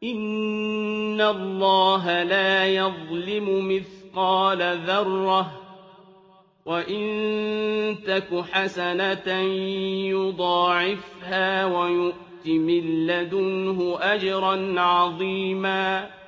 إِنَّ اللَّهَ لَا يَظْلِمُ مِثْقَالَ ذَرَّةٍ ۖ وَإِن تَكُ حَسَنَةً يُضَاعِفْهَا وَيُؤْتِ مِن لَّدُنْهُ أَجْرًا عَظِيمًا